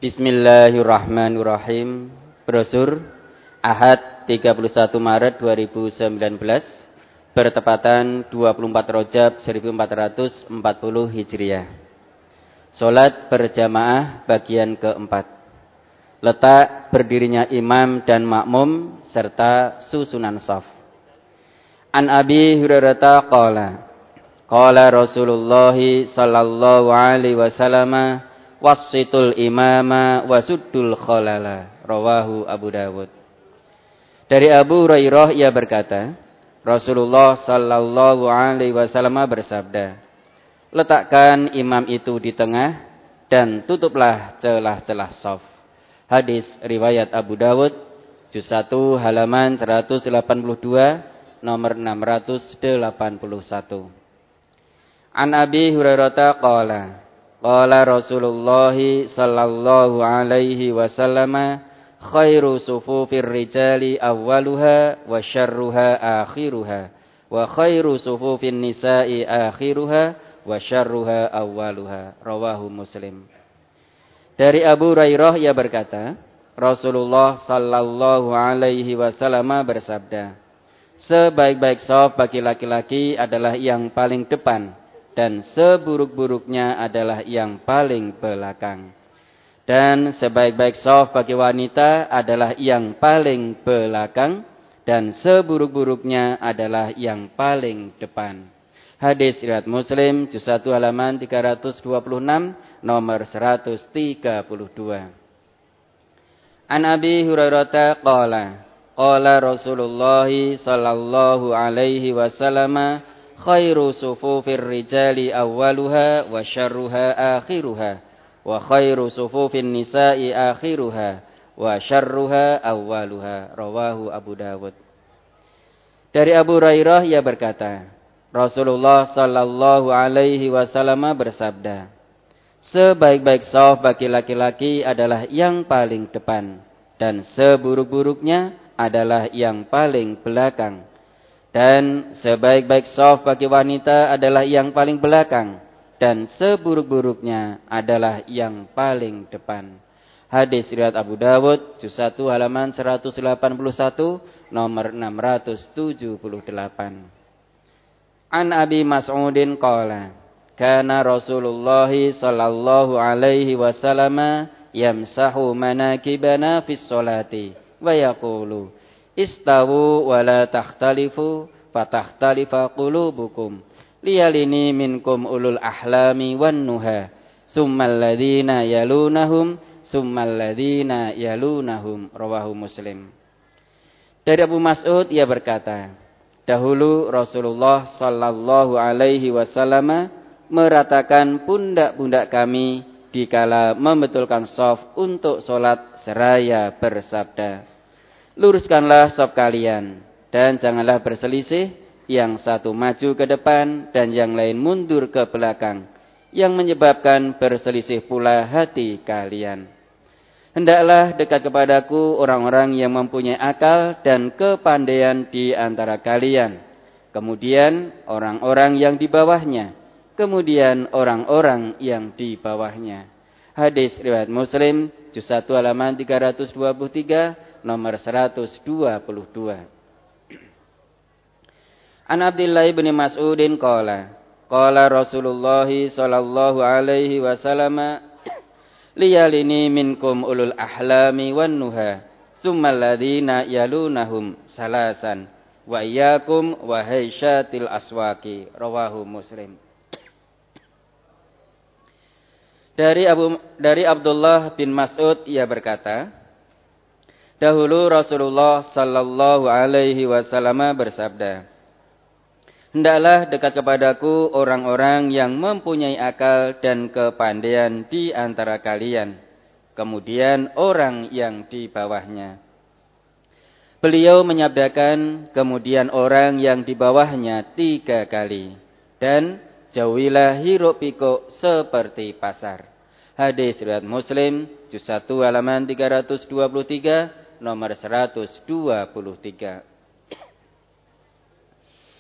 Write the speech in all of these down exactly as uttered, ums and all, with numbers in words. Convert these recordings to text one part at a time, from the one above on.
Bismillahirrahmanirrahim. Brosur Ahad tiga puluh satu Maret dua ribu sembilan belas bertepatan dua puluh empat Rajab seribu empat ratus empat puluh Hijriah. Salat berjamaah bagian keempat. Letak berdirinya imam dan makmum serta susunan shaf. An Abi Hurairah qala qala Rasulullah sallallahu alaihi wasallam wassitul imama wasuddul khalala. Rawahu Abu Dawud. Dari Abu Hurairah ia berkata, Rasulullah sallallahu alaihi wasallam bersabda, letakkan imam itu di tengah dan tutuplah celah-celah shaf. Hadis riwayat Abu Dawud, juz satu halaman seratus delapan puluh dua, nomor enam ratus delapan puluh satu. An Abi Hurairah qala qala Rasulullah sallallahu alaihi wasallam khairu sufufir rijali awwaluha wa syarruha akhiruha wa khairu sufufin nisa'i akhiruha wa syarruha awwaluha. Rawahu Muslim. Dari Abu Hurairah ia berkata, Rasulullah sallallahu alaihi wasallam bersabda, sebaik-baik shaf bagi laki-laki adalah yang paling depan, dan seburuk-buruknya adalah yang paling belakang. Dan sebaik-baik shaf bagi wanita adalah yang paling belakang, dan seburuk-buruknya adalah yang paling depan. Hadis riwayat Muslim, juz satu halaman tiga ratus dua puluh enam, nomor seratus tiga puluh dua. An Abi Hurairah qala qala Rasulullah sallallahu alaihi wasallam khairu sufufir rijali awwaluha wa syarruha akhiruha wa khairu sufufin nisa'i akhiruha wa syarruha awwaluha. Rawahu Abu Dawud. Dari Abu Hurairah ia berkata, Rasulullah sallallahu alaihi wasallam bersabda, sebaik-baik shaf bagi laki-laki adalah yang paling depan, dan seburuk-buruknya adalah yang paling belakang. Dan sebaik-baik shaf bagi wanita adalah yang paling belakang, dan seburuk-buruknya adalah yang paling depan. Hadis riwayat Abu Dawud, juz satu halaman seratus delapan puluh satu, nomor enam ratus tujuh puluh delapan. An Abi Mas'udin qala kana Rasulullah sallallahu alaihi wasallam yamsahu manakibana fis sholati wa yaqulu istawu wa la takhtalifu fatakhtalifa qulubukum liyalini minkum ulul ahlami wan nuha summal ladzina yalunahum summal ladzina yalunahum. Rawahu Muslim. Dari Abu Mas'ud ia berkata, dahulu Rasulullah sallallahu alaihi wasallam meratakan pundak-pundak kami dikala membetulkan shaf untuk salat seraya bersabda, luruskanlah shaf kalian dan janganlah berselisih, yang satu maju ke depan dan yang lain mundur ke belakang, yang menyebabkan berselisih pula hati kalian. Hendaklah dekat kepadaku orang-orang yang mempunyai akal dan kepandaian di antara kalian, kemudian orang-orang yang di bawahnya, kemudian orang-orang yang di bawahnya. Hadis riwayat Muslim, juz satu halaman tiga ratus dua puluh tiga, nomor seratus dua puluh dua. An Abdullah bin Mas'udin qala qala Rasulullah sallallahu alaihi wasallam liyalini minkum ulul ahlami wan nuha summal ladzina yalunahum salasan wa iyyakum wa haisyatil aswaqi. Rawahu Muslim. Dari Abu dari Abdullah bin Mas'ud ia berkata, dahulu Rasulullah sallallahu alaihi wasallam bersabda, hendaklah dekat kepadaku orang-orang yang mempunyai akal dan kepandaian di antara kalian, kemudian orang yang di bawahnya. Beliau menyabdakan kemudian orang yang di bawahnya tiga kali, dan jauhilah hiruk pikuk seperti pasar. Hadis riwayat Muslim, juz satu halaman tiga ratus dua puluh tiga, nomor seratus dua puluh tiga.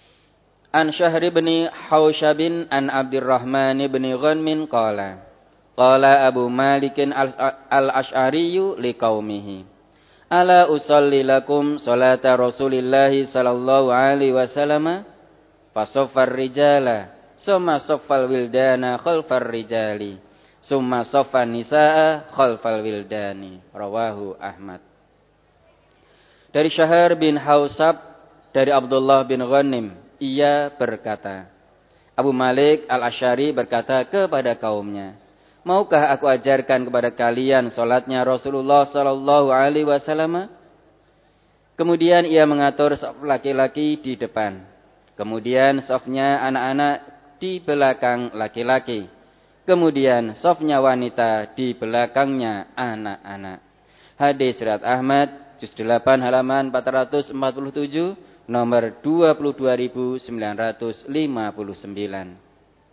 An Syahri bin Hausyabin an Abdurrahman bin Ghanmin qala Qala Abu Malikin al-Asy'ari liqaumihi. Ala usalli lakum salata Rasulillahi sallallahu alaihi wasallam fasaffar rijala summa saffal wildana khalfar rijali summa saffan nisaa khalfal wildani. Rawahu Ahmad. Dari Syahr bin Hausab dari Abdullah bin Ghanim, ia berkata, Abu Malik al-Asy'ari berkata kepada kaumnya, maukah aku ajarkan kepada kalian salatnya Rasulullah sallallahu alaihi wasallam? Kemudian ia mengatur saf laki-laki di depan. Kemudian safnya anak-anak di belakang laki-laki. Kemudian safnya wanita di belakangnya anak-anak. Hadis riwayat Ahmad, juz delapan halaman empat ratus empat puluh tujuh, nomor dua puluh dua ribu sembilan ratus lima puluh sembilan.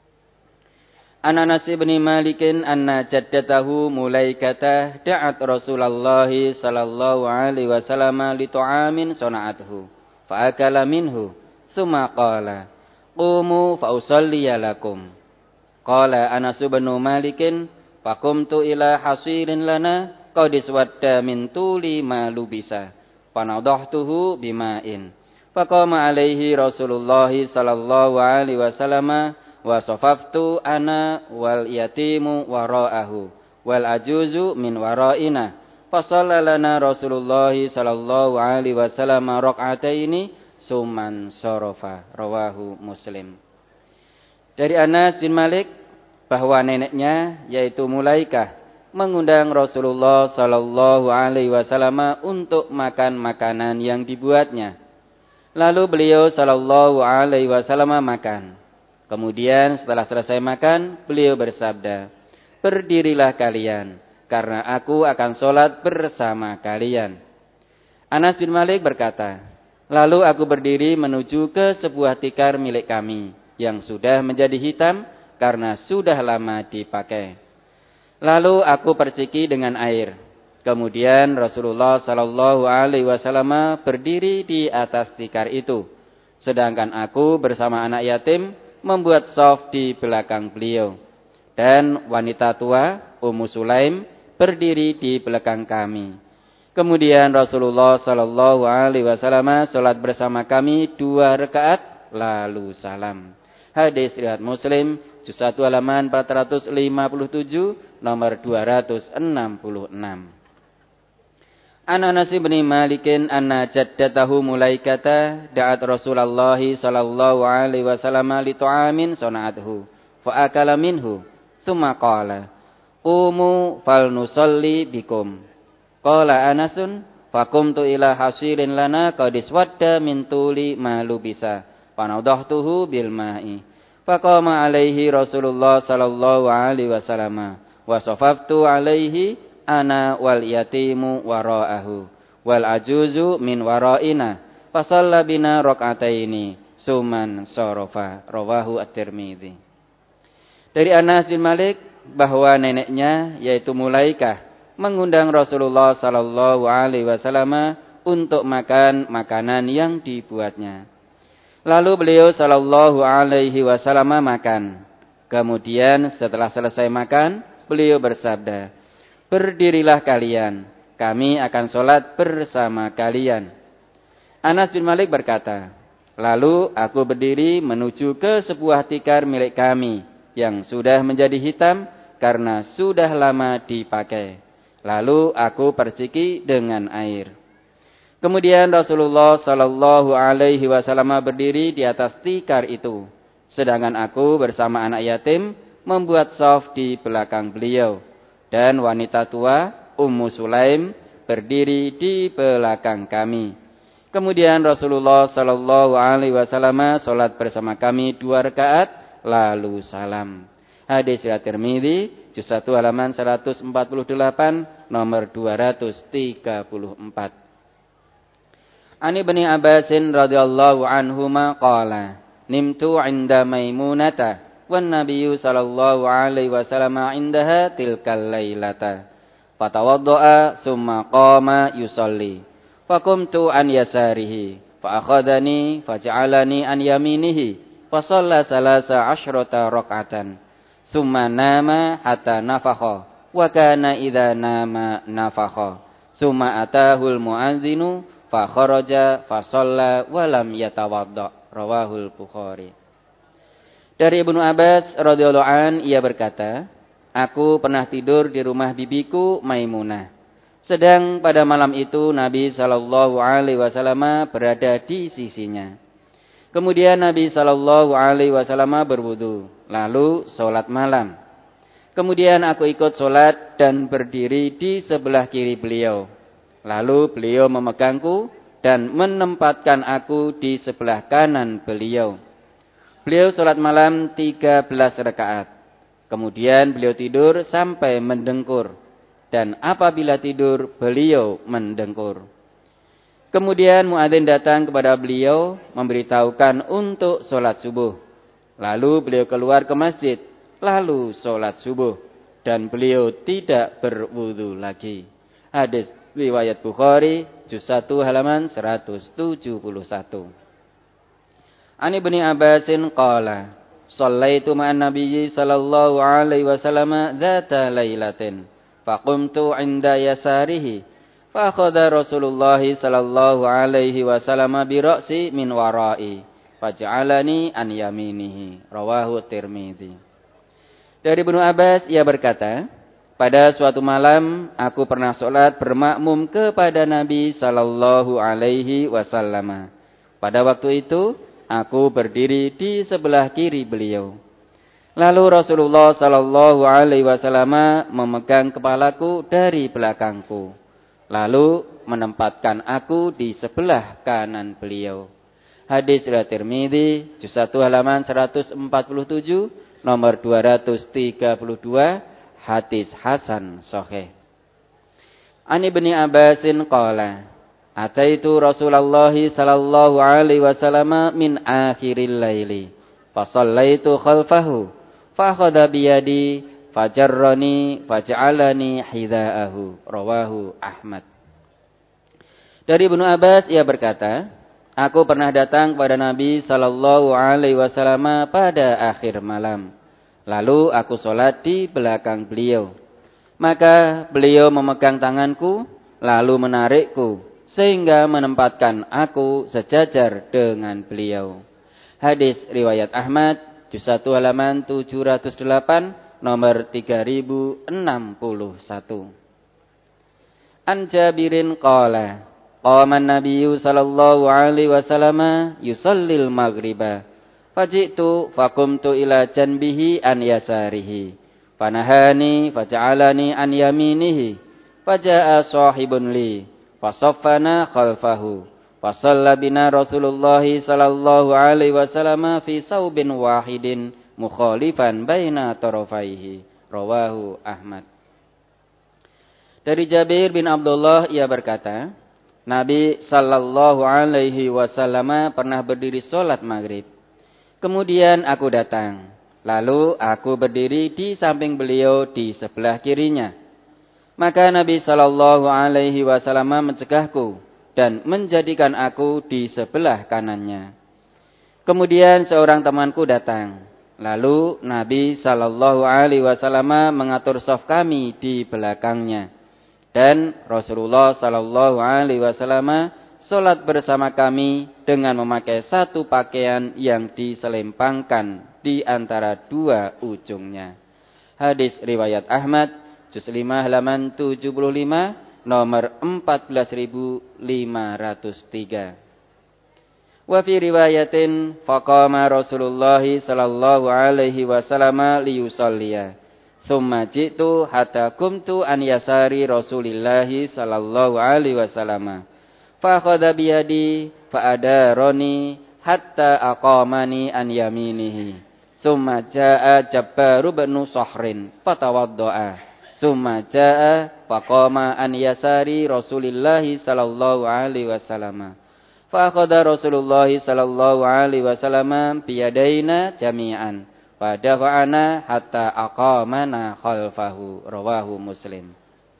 An Anas bin Malikin anna jaddatahu Mulaikatah da'at Rasulullah sallallahu alaihi wasallam li tu'amin sana'athu fa akala minhu thumma qala qumu fa usalli lakum. Qala Anas bin Malikin faqumtu ila hasirin lana qad iswadda min tuli ma lubisa fa nadahtuhu bima'in faqama alaihi Rasulullah sallallahu alaihi wasallam wa safaftu ana wal yatimu wara'ahu wal ajuzu min wara'ina fa sallalana Rasulullah sallallahu alaihi wasallam rak'ataini summan sarafa. Rawahu Muslim. Dari Anas bin Malik bahwa neneknya yaitu Mulaikah mengundang Rasulullah sallallahu alaihi wasallam untuk makan makanan yang dibuatnya. Lalu beliau sallallahu alaihi wasallam makan. Kemudian setelah selesai makan, beliau bersabda, berdirilah kalian, karena aku akan sholat bersama kalian. Anas bin Malik berkata, lalu aku berdiri menuju ke sebuah tikar milik kami, yang sudah menjadi hitam, karena sudah lama dipakai. Lalu aku perciki dengan air. Kemudian Rasulullah sallallahu alaihi wasallam berdiri di atas tikar itu, sedangkan aku bersama anak yatim, membuat shaf di belakang beliau. Dan wanita tua, Ummu Sulaim, berdiri di belakang kami. Kemudian Rasulullah sallallahu alaihi wasallam salat bersama kami dua rakaat lalu salam. Hadis riwayat Muslim, juz satu halaman empat ratus lima puluh tujuh, nomor dua ratus enam puluh enam. An Anas bin Malikin anna jaddatahu Mulaikata da'at Rasulullah sallallahu alaihi wasallam li tu'amin sana'athu fa akala minhu summa qala qumu fal nusalli bikum. Qala Anasun faqumtu ila hasirin lana qad iswadda min tuli ma lubisa fa nadahtuhu bil ma'i faqama alaihi Rasulullah sallallahu alaihi wasallam wa safaftu alaihi ana wal yatimu wara'ahu wal ajuzu min wara'ina fasalla bina rak'ataini suman sarafa. Rawahu At-Tirmidzi. Dari Anas bin Malik bahwa neneknya yaitu Mulaikah mengundang Rasulullah sallallahu alaihi wasallam untuk makan makanan yang dibuatnya. Lalu beliau sallallahu alaihi wasallam makan. Kemudian setelah selesai makan, beliau bersabda, berdirilah kalian, kami akan sholat bersama kalian. Anas bin Malik berkata, lalu aku berdiri menuju ke sebuah tikar milik kami yang sudah menjadi hitam karena sudah lama dipakai. Lalu aku perciki dengan air. Kemudian Rasulullah sallallahu alaihi wasallam berdiri di atas tikar itu, sedangkan aku bersama anak yatim membuat shaf di belakang beliau. Dan wanita tua, Ummu Sulaim, berdiri di belakang kami. Kemudian Rasulullah sallallahu alaihi wasallam salat bersama kami dua rakaat lalu salam. Hadis riwayat Tirmidzi, juz satu halaman seratus empat puluh delapan, nomor dua ratus tiga puluh empat. Ani bin Abbasin radhiyallahu anhuma qala, nimtu 'inda Maimunata wan nabiyyu sallallahu alaihi wasallam indaha tilkal lailata fatawaddaa summa qama yusalli faqumtu an yasarihi fa akhadhani faj'alani an yaminihi fa shalla salasa asyrata rak'atan summa nama hatta nafakha wa kana idza nama nafakha summa atahul muadzinu fa kharaja fa shalla wa lam yatawadda. Rawahul Bukhari. Dari Ibnu Abbas radhiyallahu an, ia berkata, aku pernah tidur di rumah bibiku Maimunah. Sedang pada malam itu Nabi sallallahu alaihi wasallam berada di sisinya. Kemudian Nabi sallallahu alaihi wasallam berwudu, lalu salat malam. Kemudian aku ikut salat dan berdiri di sebelah kiri beliau. Lalu beliau memegangku dan menempatkan aku di sebelah kanan beliau. Beliau salat malam tiga belas rakaat. Kemudian beliau tidur sampai mendengkur. Dan apabila tidur, beliau mendengkur. Kemudian muadzin datang kepada beliau, memberitahukan untuk sholat subuh. Lalu beliau keluar ke masjid, lalu sholat subuh. Dan beliau tidak berwudu lagi. Hadis riwayat Bukhari, juz satu halaman seratus tujuh puluh satu. An Ibnu Abbasin qala, shallaitu ma'an nabiyyi sallallahu alaihi wasallam dzata lailatin. Faqumtu 'inda yasarihi fa akhadha Rasulullah sallallahu alaihi wasallam bi ra'si min wara'i faj'alani an yaminihi. Rawahu Tirmidzi. Dari Ibnu Abbas ia berkata, pada suatu malam aku pernah salat bermakmum kepada Nabi sallallahu alaihi wasallam. Pada waktu itu aku berdiri di sebelah kiri beliau. Lalu Rasulullah sallallahu alaihi wasallam memegang kepalaku dari belakangku. Lalu menempatkan aku di sebelah kanan beliau. Hadis riwayat Tirmidzi, juz satu halaman seratus empat puluh tujuh, nomor dua ratus tiga puluh dua, hadis hasan sahih. An Ibnu Abbasin qala, ataitu Rasulullah sallallahu alaihi wasallam min akhiril laili fa shallaitu khalfahu fa akhadha bi yadi fajarrani faj'alani hidaahu. Rawahu Ahmad. Dari Ibnu Abbas ia berkata, aku pernah datang kepada Nabi sallallahu alaihi wasallam pada akhir malam. Lalu aku salat di belakang beliau. Maka beliau memegang tanganku lalu menarikku sehingga menempatkan aku sejajar dengan beliau. Hadis riwayat Ahmad, juz satu halaman tujuh ratus delapan, nomor tiga ribu enam puluh satu. An Jabirin qala, qama an-nabiyyu sallallahu alaihi wasallam yusallil maghriba. Faji'tu faqumtu ila janbihi an yasarihi. Fanahani faja'alani an yaminihi. Faja'a sahibun li. Fasaffana khalfahu. Fasalla bina Rasulullah sallallahu alaihi wasallam fi saubin wahidin mukhalifan baina tarafaihi. Rawahu Ahmad. Dari Jabir bin Abdullah ia berkata, Nabi sallallahu alaihi wasallam pernah berdiri salat maghrib. Kemudian aku datang, lalu aku berdiri di samping beliau di sebelah kirinya. Maka Nabi sallallahu alaihi wasallam mencegahku dan menjadikan aku di sebelah kanannya. Kemudian seorang temanku datang, lalu Nabi sallallahu alaihi wasallam mengatur shaf kami di belakangnya. Dan Rasulullah sallallahu alaihi wasallam salat bersama kami dengan memakai satu pakaian yang diselempangkan di antara dua ujungnya. Hadis riwayat Ahmad, juz lima halaman tujuh puluh lima, nomor empat belas ribu lima ratus tiga. Wa fi riwayatin faqama Rasulullah sallallahu alaihi wasallam liyusalliya. Summa jitu hatta kumtu an yasari Rasulillah sallallahu alaihi wasallam. Fa akhadha bi yadi fa adarani hatta aqamani an yaminihi. Summa jaa Jabbar bin Sahrin fatawaddaa. Summa jaa faqama an yasari Rasulillah sallallahu alaihi wasallam. Fa akhadha Rasulullah sallallahu alaihi wasallam bi yadaina jami'an. Fa dafa'ana hatta aqamana khalfahu. Rawahu Muslim.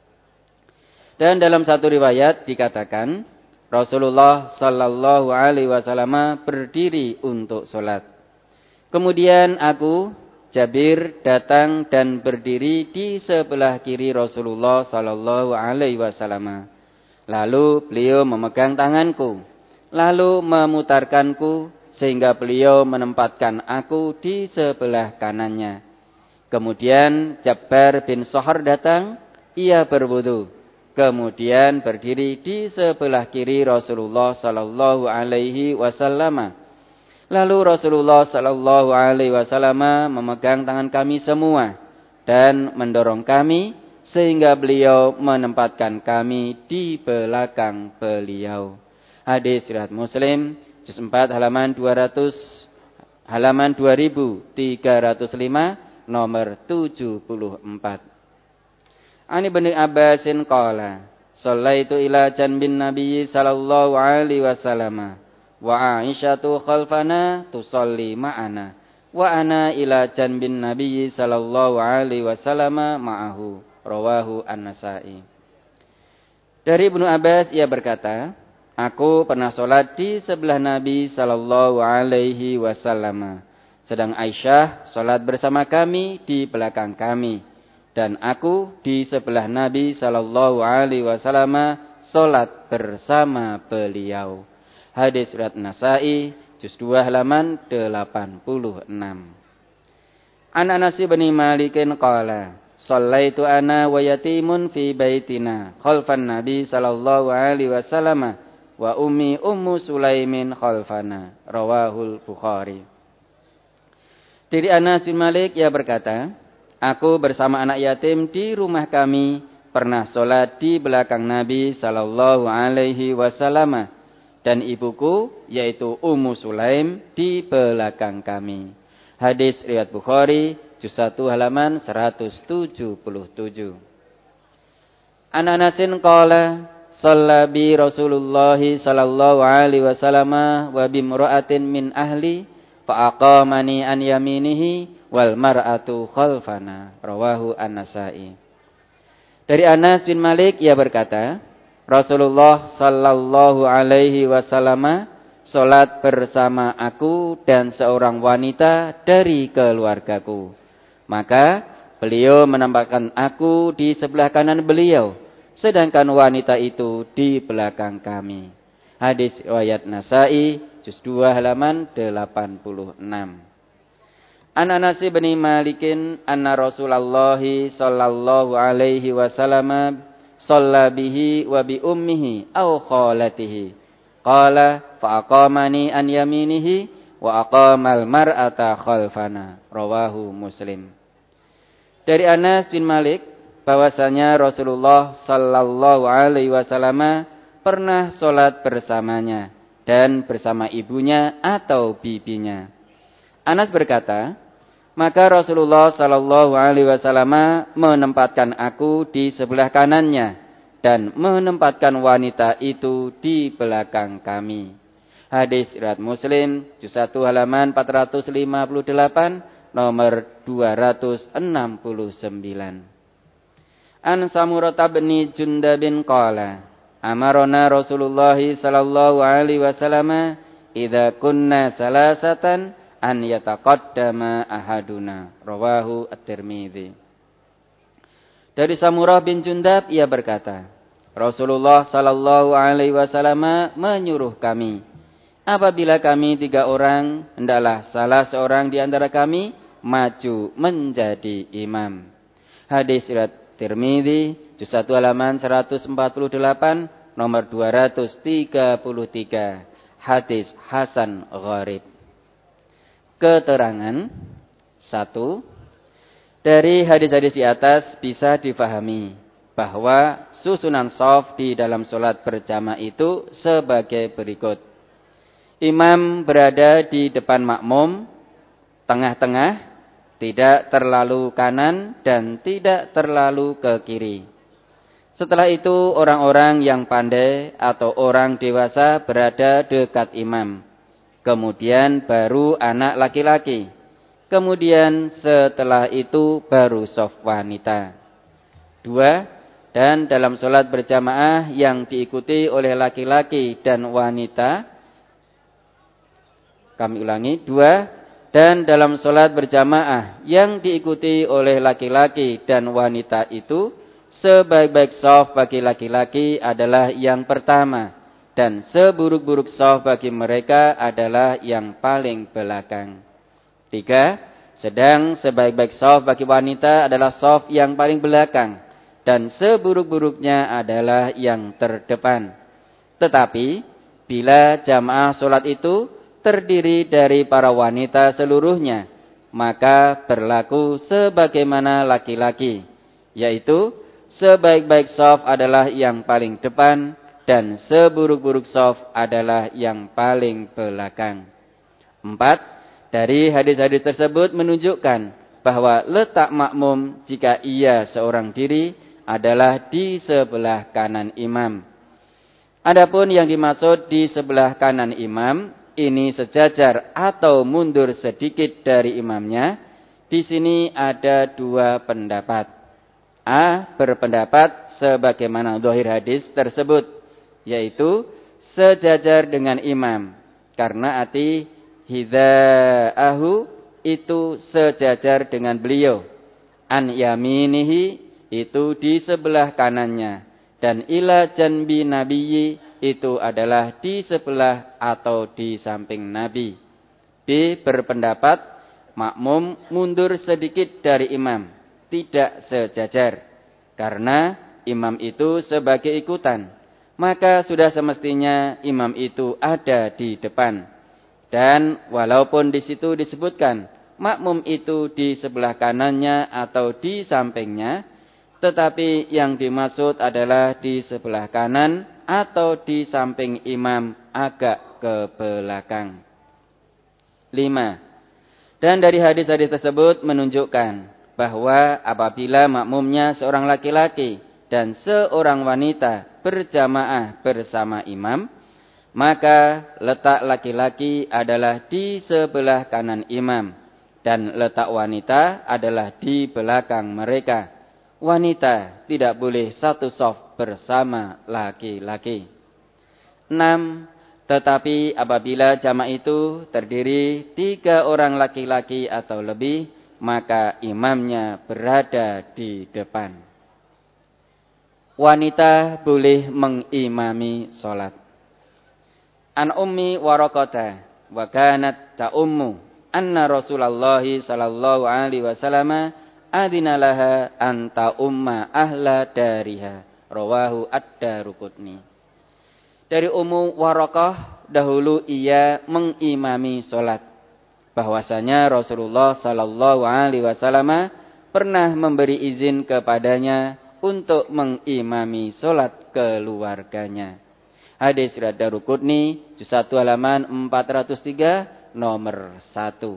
Dan dalam satu riwayat dikatakan Rasulullah sallallahu alaihi wasallam berdiri untuk salat. Kemudian aku Jabir datang dan berdiri di sebelah kiri Rasulullah sallallahu alaihi wasallam. Lalu beliau memegang tanganku, lalu memutarkanku sehingga beliau menempatkan aku di sebelah kanannya. Kemudian Jabbar bin Sohar datang, ia berwudu. Kemudian berdiri di sebelah kiri Rasulullah sallallahu alaihi wasallam. Lalu Rasulullah sallallahu alaihi wasallam memegang tangan kami semua dan mendorong kami sehingga beliau menempatkan kami di belakang beliau. Hadis riwayat Muslim, juz empat halaman dua ratus halaman dua ribu tiga ratus lima nomor tujuh puluh empat. Ani bin Abbasin qala, "Shallaitu ila janbin Nabi sallallahu alaihi wasallam wa Aisyatu khalfana tusalli ma'ana wa ana ila janbin Nabi sallallahu alaihi wasallam ma'ahu." Rawahu An-Nasa'i. Dari Ibnu Abbas ia berkata, aku pernah sholat di sebelah Nabi sallallahu alaihi wasallam, sedang Aisyah sholat bersama kami di belakang kami, dan aku di sebelah Nabi sallallahu alaihi wasallam sholat bersama beliau. Hadis riwayat Nasa'i, juz dua halaman delapan puluh enam. An Anas bin Malikin qala, shallaitu ana wa yatimun fi baitina khalfan Nabi sallallahu alaihi wasallam wa ummi ummu Sulaimin khalfana. Rawahul Bukhari. Dari Anas bin Malik ia berkata, aku bersama anak yatim di rumah kami pernah sholat di belakang Nabi sallallahu alaihi wasallam dan ibuku yaitu Ummu Sulaim di belakang kami. Hadis riwayat Bukhari, juz satu halaman seratus tujuh puluh tujuh. An Anasin qala, shalla bi Rasulullah sallallahu alaihi wasallam wa bimra'atin min ahli fa aqamani an yaminihi wal mar'atu khalfana. Rawahu An-Nasa'i. Dari Anas bin Malik ia berkata, Rasulullah sallallahu alaihi wasallam salat bersama aku dan seorang wanita dari keluargaku. Maka beliau menempatkan aku di sebelah kanan beliau, sedangkan wanita itu di belakang kami. Hadis riwayat Nasa'i, juz dua halaman delapan puluh enam. An Anas bin Malikin anna Rasulullah sallallahu alaihi wasallam shalla bihi wa bi ummihi aw khalatihi. Qala fa aqamani an yaminihi wa aqamal mar'ata khalfana. Rawahu Muslim. Dari Anas bin Malik bahwasanya Rasulullah sallallahu alaihi wasallam pernah sholat bersamanya dan bersama ibunya atau bibinya. Anas berkata, maka Rasulullah sallallahu alaihi wasallam menempatkan aku di sebelah kanannya dan menempatkan wanita itu di belakang kami. Hadis riwayat Muslim, juz satu halaman empat ratus lima puluh delapan, nomor dua ratus enam puluh sembilan. An Samurah bin Jundabin qala, amarona Rasulullah sallallahu alaihi wasallam idza kunna salasatan an yataqaddama ahaduna. Rawahu At-Tirmidzi. Dari Samurah bin Jundab ia berkata, Rasulullah sallallahu alaihi wasallam menyuruh kami, apabila kami tiga orang, hendaklah salah seorang di antara kami maju menjadi imam. Hadis riwayat Tirmidzi, juz satu halaman seratus empat puluh delapan, nomor dua ratus tiga puluh tiga. Hadis hasan gharib. Keterangan satu, dari hadis-hadis di atas bisa difahami bahwa susunan shaf di dalam sholat berjamaah itu sebagai berikut. Imam berada di depan makmum, tengah-tengah, tidak terlalu kanan dan tidak terlalu ke kiri. Setelah itu orang-orang yang pandai atau orang dewasa berada dekat imam. Kemudian baru anak laki-laki. Kemudian setelah itu baru shaf wanita. Dua, dan dalam sholat berjamaah yang diikuti oleh laki-laki dan wanita, kami ulangi, dua, Dan dalam sholat berjamaah yang diikuti oleh laki-laki dan wanita itu, sebaik-baik shaf bagi laki-laki adalah yang pertama, dan seburuk-buruk shaf bagi mereka adalah yang paling belakang. Tiga, sedang sebaik-baik shaf bagi wanita adalah shaf yang paling belakang, dan seburuk-buruknya adalah yang terdepan. Tetapi, bila jamaah sholat itu terdiri dari para wanita seluruhnya, maka berlaku sebagaimana laki-laki, yaitu sebaik-baik shaf adalah yang paling depan dan seburuk-buruk shaf adalah yang paling belakang. Empat, dari hadis-hadis tersebut menunjukkan bahwa letak makmum jika ia seorang diri adalah di sebelah kanan imam. Adapun yang dimaksud di sebelah kanan imam, ini sejajar atau mundur sedikit dari imamnya. Di sini ada dua pendapat. A, berpendapat sebagaimana zahir hadis tersebut, yaitu sejajar dengan imam, karena arti hidaahu itu sejajar dengan beliau. An yaminihi itu di sebelah kanannya, dan ila janbi nabiyyi itu adalah di sebelah atau di samping Nabi. B, berpendapat makmum mundur sedikit dari imam, tidak sejajar, karena imam itu sebagai ikutan, maka sudah semestinya imam itu ada di depan. Dan walaupun di situ disebutkan makmum itu di sebelah kanannya atau di sampingnya, tetapi yang dimaksud adalah di sebelah kanan atau di samping imam agak ke belakang. Lima. Dan dari hadis-hadis tersebut menunjukkan bahwa apabila makmumnya seorang laki-laki dan seorang wanita berjamaah bersama imam, maka letak laki-laki adalah di sebelah kanan imam dan letak wanita adalah di belakang mereka. Wanita tidak boleh satu shaf bersama laki-laki. Enam. Tetapi apabila jamaah itu terdiri tiga orang laki-laki atau lebih, maka imamnya berada di depan. Wanita boleh mengimami sholat. An ummi Waraqata wa kanat ta'ummu anna Rasulullah sallallahu alaihi wasallam adina laha anta umma ahla dariha, rawahu ad-Daruqutni. Dari Ummu Waraqah, dahulu ia mengimami sholat, bahwasanya Rasulullah sallallahu alaihi wasallam pernah memberi izin kepadanya untuk mengimami sholat keluarganya. Hadis riwayat Daruqutni, juz satu halaman empat ratus tiga, nomor satu.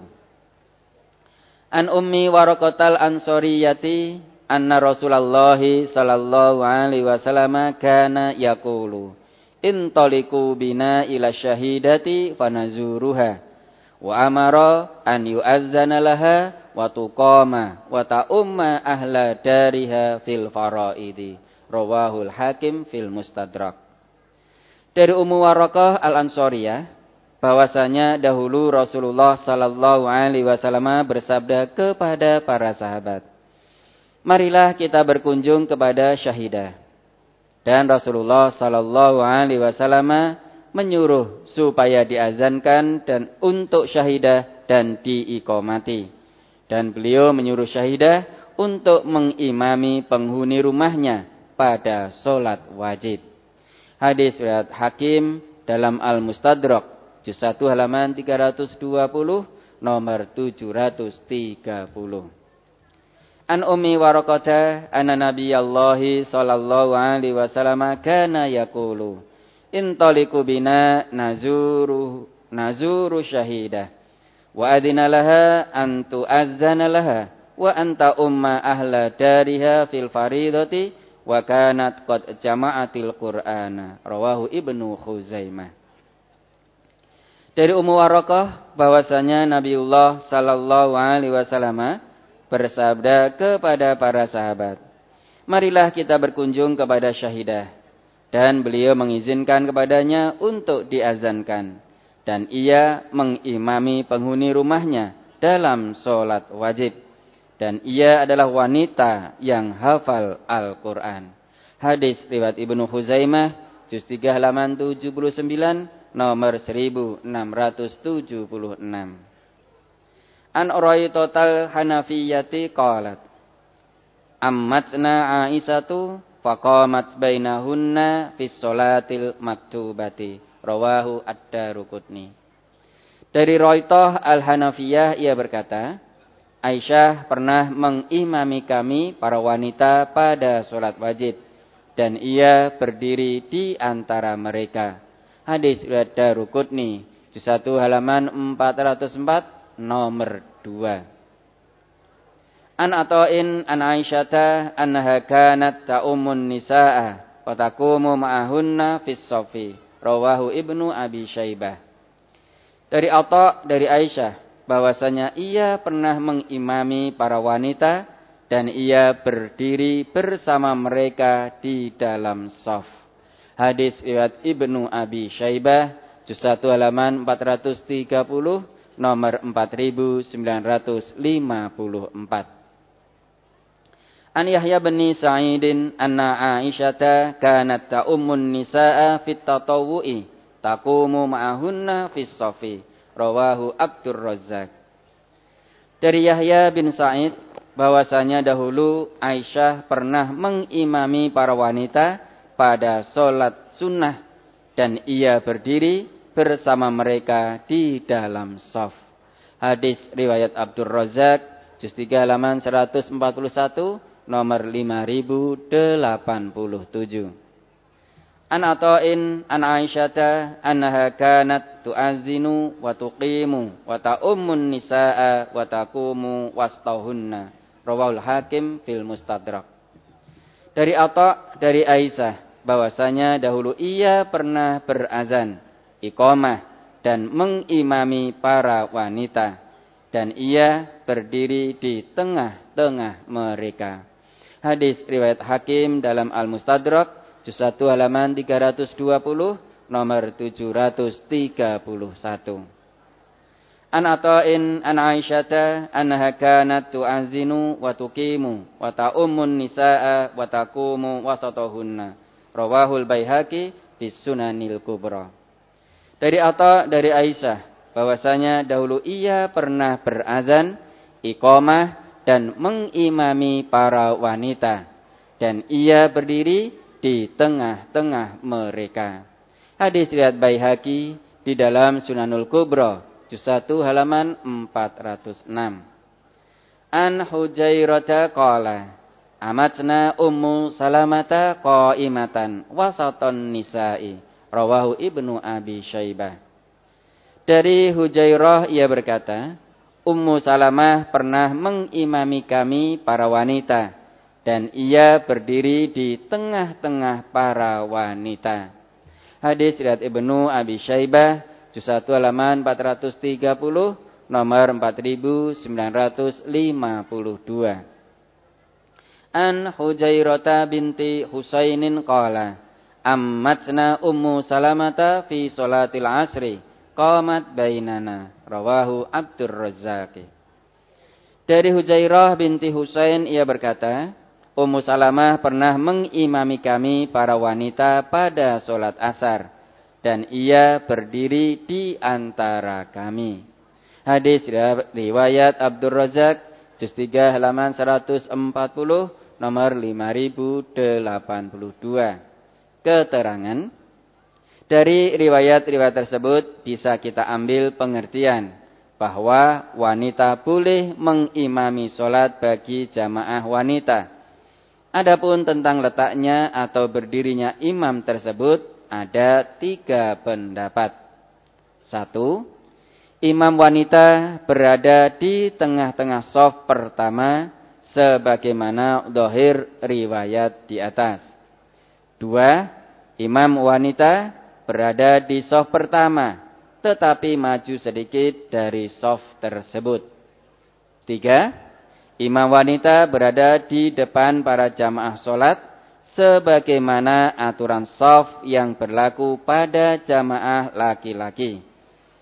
An Ummi Waraqatal Ansariyati anna Rasulullah sallallahu alaihi wasallam kana yaqulu intaliqu bina ila syahidati fanazuruha wa amara an yu'azzana laha wa tuqama wa ta'umma ahla dariha fil faraidi, rawahul Hakim fil Mustadrak. Dari Ummu Waraqah Al-Ansariyah, bahwasanya dahulu Rasulullah sallallahu alaihi wasallam bersabda kepada para sahabat, marilah kita berkunjung kepada syahidah. Dan Rasulullah sallallahu alaihi wasallam menyuruh supaya diazankan dan untuk syahidah dan diiqamati. Dan beliau menyuruh syahidah untuk mengimami penghuni rumahnya pada sholat wajib. Hadis riwayat Hakim dalam Al-Mustadrak, juz satu halaman tiga ratus dua puluh, nomor tujuh ratus tiga puluh. An Ummi Waraqata anna Nabiyallahi sallallahu alaihi wasallam kana yaqulu intaliqu bina nazuru nazuru syahidah wa adina laha an tu'azzana laha wa anta umma ahla dariha fil faridati wa kanat qad jama'atil qur'ana, rawahu Ibnu Khuzaimah. Dari Ummu Waraqah bahwasanya Nabiullah sallallahu alaihi wasallam bersabda kepada para sahabat, marilah kita berkunjung kepada syahidah. Dan beliau mengizinkan kepadanya untuk diazankan. Dan ia mengimami penghuni rumahnya dalam sholat wajib. Dan ia adalah wanita yang hafal Al-Quran. Hadis riwayat Ibnu Huzaimah, juz tiga halaman tujuh puluh sembilan, nomor seribu enam ratus tujuh puluh enam. An Uraytotal Hanafiyati qalat, ammatna Aisyatu faqamat bainahunna fis sholatil maktubati. Rawahu Ad-Daruqutni. Dari Roytoh Al-Hanafiyah ia berkata, Aisyah pernah mengimami kami para wanita pada sholat wajib, dan ia berdiri di antara mereka. Hadis riwayat Daruqutni, juz satu halaman empat ratus empat, nomor dua. An Ata'in an Aisyata annaha kanat ta'ummun nisa'a wa taqumu ma'ahunna fis shafi. Rawahu Ibnu Abi Syaibah. Dari Atha dari Aisyah bahwasanya ia pernah mengimami para wanita dan ia berdiri bersama mereka di dalam shaf. Hadis riwayat Ibnu Abi Syaibah, juz satu halaman empat ratus tiga puluh, nomor empat ribu sembilan ratus lima puluh empat. An Yahya bin Sa'idin anna Aisyata kanat ta'ummun nisaa fit tatawwu'i taqumu ma'ahunna fis shafi. Rawahu Abdur Razzaq. Dari Yahya bin Sa'id bahwasanya dahulu Aisyah pernah mengimami para wanita pada sholat sunnah dan ia berdiri bersama mereka di dalam shaf. Hadis riwayat Abdur Razzaq, juz tiga halaman seratus empat puluh satu, nomor lima ribu delapan puluh tujuh. An Ata'in an Aisyata annaha kanat tu'azzinu wa tuqimu wa ta'ummun nisaa wa taqumu wastahunna. Rawahul Hakim fil Mustadrak. Dari Atha dari Aisyah bahwasanya dahulu ia pernah berazan, iqamah dan mengimami para wanita dan ia berdiri di tengah-tengah mereka. Hadis riwayat Hakim dalam Al-Mustadrak, juz satu halaman tiga ratus dua puluh, nomor tujuh ratus tiga puluh satu. An Ata'in an Aisyata annaha kanat tu'azinu wa tuqimu wa ta'ummun nisaa wa taqumu wasatahunna. Rawahul Baihaqi bis Sunanil Kubra. Dari Atha dari Aisyah bahwasanya dahulu ia pernah berazan, iqamah dan mengimami para wanita dan ia berdiri di tengah-tengah mereka. Hadis riwayat Baihaqi di dalam Sunanul Kubra, juz satu halaman empat ratus enam. An Hujairata qala, amatna Ummu Salamata qaimatan wasaton nisa'i. Rawahu Ibnu Abi Syaibah. Dari Hujairah ia berkata, Ummu Salamah pernah mengimami kami para wanita dan ia berdiri di tengah-tengah para wanita. Hadis riwayat Ibnu Abi Syaibah, juz satu halaman empat ratus tiga puluh, nomor empat ribu sembilan ratus lima puluh dua. An Hujairata binti Husainin qala, ammatna Ummu Salamata fi sholatil asri qamat bainana. Rawahu Abdur Razzaq. Dari Hujairah binti Husain ia berkata, Ummu Salamah pernah mengimami kami para wanita pada sholat asar dan ia berdiri di antara kami. Hadis riwayat Abdur Razzaq, juz tiga halaman seratus empat puluh, nomor lima ribu delapan puluh dua. Keterangan dari riwayat-riwayat tersebut bisa kita ambil pengertian bahwa wanita boleh mengimami sholat bagi jamaah wanita. Adapun tentang letaknya atau berdirinya imam tersebut ada tiga pendapat. Satu, imam wanita berada di tengah-tengah shaf pertama sebagaimana dhahir riwayat di atas. Dua, imam wanita berada di shaf pertama tetapi maju sedikit dari shaf tersebut. Tiga, imam wanita berada di depan para jamaah sholat sebagaimana aturan shaf yang berlaku pada jamaah laki-laki.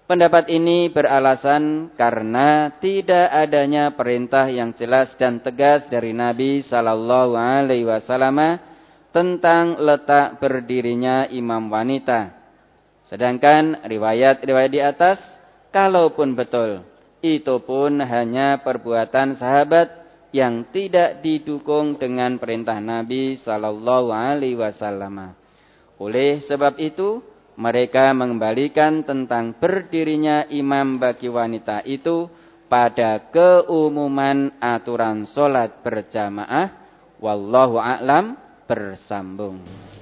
Pendapat ini beralasan karena tidak adanya perintah yang jelas dan tegas dari Nabi sallallahu alaihi wasallam tentang letak berdirinya imam wanita. Sedangkan riwayat-riwayat di atas, kalaupun betul, itu pun hanya perbuatan sahabat yang tidak didukung dengan perintah Nabi sallallahu alaihi wasallam. Oleh sebab itu, mereka mengembalikan tentang berdirinya imam bagi wanita itu pada keumuman aturan sholat berjamaah. Wallahu a'lam, bersambung.